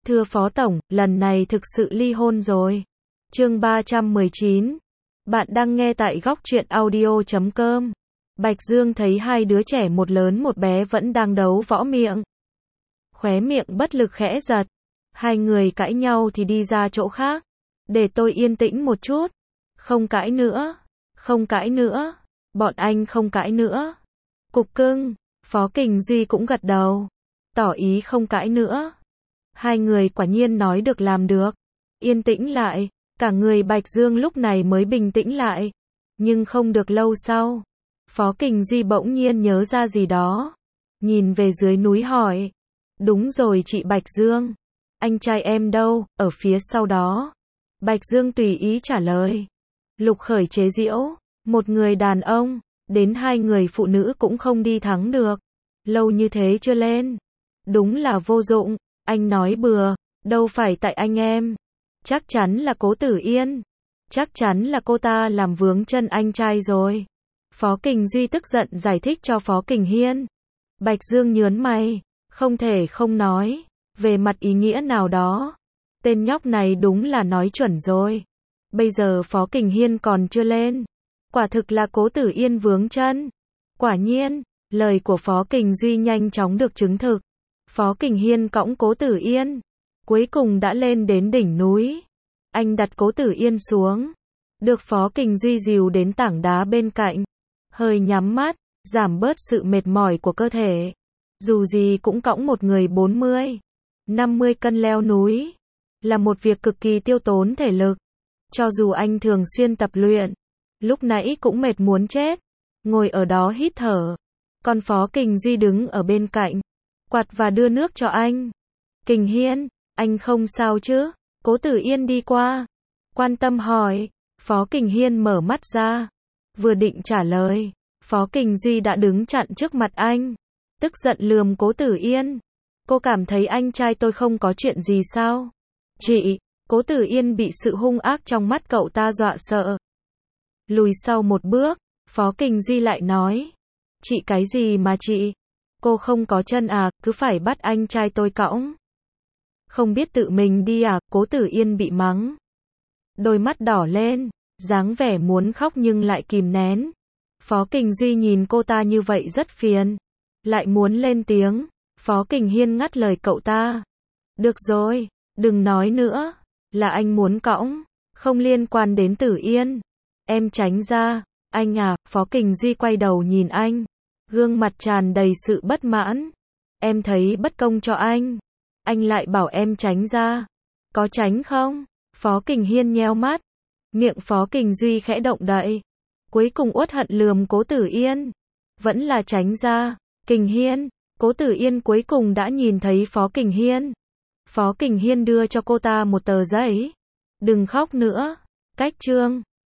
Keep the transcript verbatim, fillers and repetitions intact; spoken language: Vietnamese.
Thưa Phó Tổng, lần này thực sự ly hôn rồi. Chương ba trăm mười chín. Bạn đang nghe tại góc truyện audio chấm com. Bạch Dương thấy hai đứa trẻ một lớn một bé vẫn đang đấu võ miệng. Khóe miệng bất lực khẽ giật. Hai người cãi nhau thì đi ra chỗ khác. Để tôi yên tĩnh một chút. Không cãi nữa. Không cãi nữa. Bọn anh không cãi nữa. Cục cưng. Phó Kình Duy cũng gật đầu. Tỏ ý không cãi nữa. Hai người quả nhiên nói được làm được. Yên tĩnh lại. Cả người Bạch Dương lúc này mới bình tĩnh lại. Nhưng không được lâu sau. Phó Kình Duy bỗng nhiên nhớ ra gì đó. Nhìn về dưới núi hỏi. Đúng rồi chị Bạch Dương. Anh trai em đâu, ở phía sau đó. Bạch Dương tùy ý trả lời. Lục Khởi chế giễu. Một người đàn ông. Đến hai người phụ nữ cũng không đi thắng được. Lâu như thế chưa lên. Đúng là vô dụng. Anh nói bừa. Đâu phải tại anh em. Chắc chắn là Cố Tử Yên. Chắc chắn là cô ta làm vướng chân anh trai rồi. Phó Kình Duy tức giận giải thích cho Phó Kình Hiên. Bạch Dương nhớn mày. Không thể không nói. Về mặt ý nghĩa nào đó. Tên nhóc này đúng là nói chuẩn rồi. Bây giờ Phó Kình Hiên còn chưa lên. Quả thực là Cố Tử Yên vướng chân. Quả nhiên, lời của Phó Kình Duy nhanh chóng được chứng thực. Phó Kình Hiên cõng Cố Tử Yên. Cuối cùng đã lên đến đỉnh núi. Anh đặt Cố Tử Yên xuống. Được Phó Kình Duy dìu đến tảng đá bên cạnh. Hơi nhắm mắt, giảm bớt sự mệt mỏi của cơ thể. Dù gì cũng cõng một người bốn mươi, năm mươi cân leo núi. Là một việc cực kỳ tiêu tốn thể lực. Cho dù anh thường xuyên tập luyện. Lúc nãy cũng mệt muốn chết. Ngồi ở đó hít thở. Còn Phó Kình Duy đứng ở bên cạnh. Quạt và đưa nước cho anh. Kình Hiên, anh không sao chứ? Cố Tử Yên đi qua. Quan tâm hỏi. Phó Kình Hiên mở mắt ra. Vừa định trả lời. Phó Kình Duy đã đứng chặn trước mặt anh. Tức giận lườm Cố Tử Yên. Cô cảm thấy anh trai tôi không có chuyện gì sao? Chị, Cố Tử Yên bị sự hung ác trong mắt cậu ta dọa sợ. Lùi sau một bước, Phó Kình Duy lại nói. Chị cái gì mà chị? Cô không có chân à, cứ phải bắt anh trai tôi cõng. Không biết tự mình đi à, Cố Tử Yên bị mắng. Đôi mắt đỏ lên, dáng vẻ muốn khóc nhưng lại kìm nén. Phó Kình Duy nhìn cô ta như vậy rất phiền. Lại muốn lên tiếng. Phó Kình Hiên ngắt lời cậu ta. Được rồi, đừng nói nữa. Là anh muốn cõng. Không liên quan đến Tử Yên. Em tránh ra. Anh à, Phó Kình Duy quay đầu nhìn anh. Gương mặt tràn đầy sự bất mãn. Em thấy bất công cho anh. Anh lại bảo em tránh ra. Có tránh không? Phó Kình Hiên nheo mắt. Miệng Phó Kình Duy khẽ động đậy. Cuối cùng uất hận lườm Cố Tử Yên. Vẫn là tránh ra. Kình Hiên. Cố Tử Yên cuối cùng đã nhìn thấy Phó Kình Hiên. Phó Kình Hiên đưa cho cô ta một tờ giấy. Đừng khóc nữa. Cách chương.